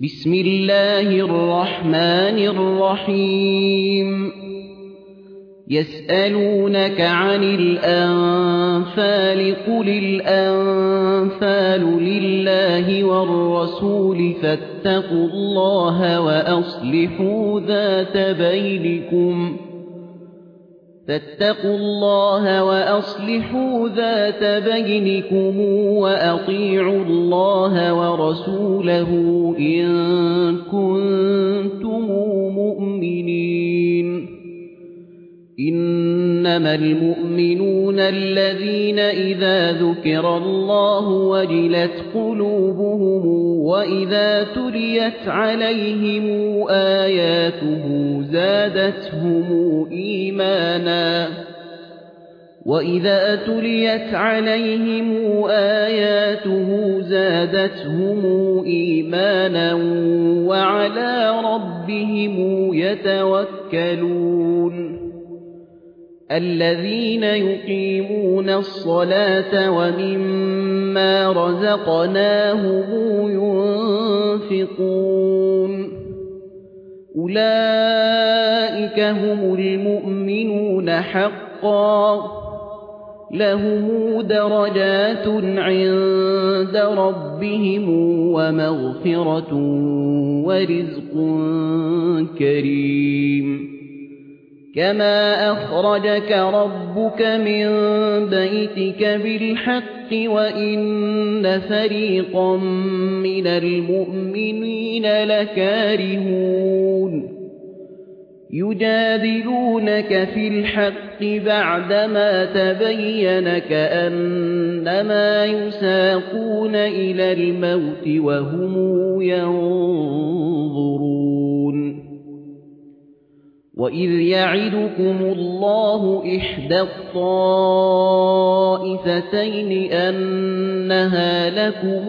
بسم الله الرحمن الرحيم يسألونك عن الأنفال قل الأنفال لله والرسول فاتقوا الله وأصلحوا ذات بينكم وأطيعوا الله ورسوله إن كنتم مؤمنين إنما المؤمنون الذين إذا ذكر الله وجلت قلوبهم وإذا تليت عليهم آياته زادتهم إيمانا وعلى ربهم يتوكلون الذين يقيمون الصلاة ومما رزقناهم ينفقون أولئك هم المؤمنون حقا لهم درجات عند ربهم ومغفرة ورزق كريم كما أخرجك ربك من بيتك بالحق وإن فريقا من المؤمنين لكارهون يجادلونك في الحق بعدما تبين كأنما يساقون إلى الموت وهم ينظرون وإذ يعدكم الله إحدى الطائفتين أنها لكم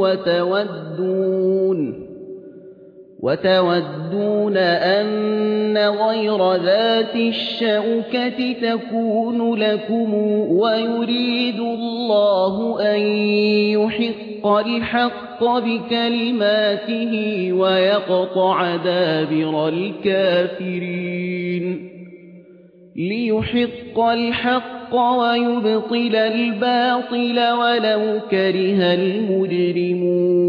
وتودون أن غير ذات الشوكة تكون لكم ويريد الله أن يحق الحق بكلماته ويقطع دابر الكافرين ليحق الحق ويبطل الباطل ولو كره المجرمون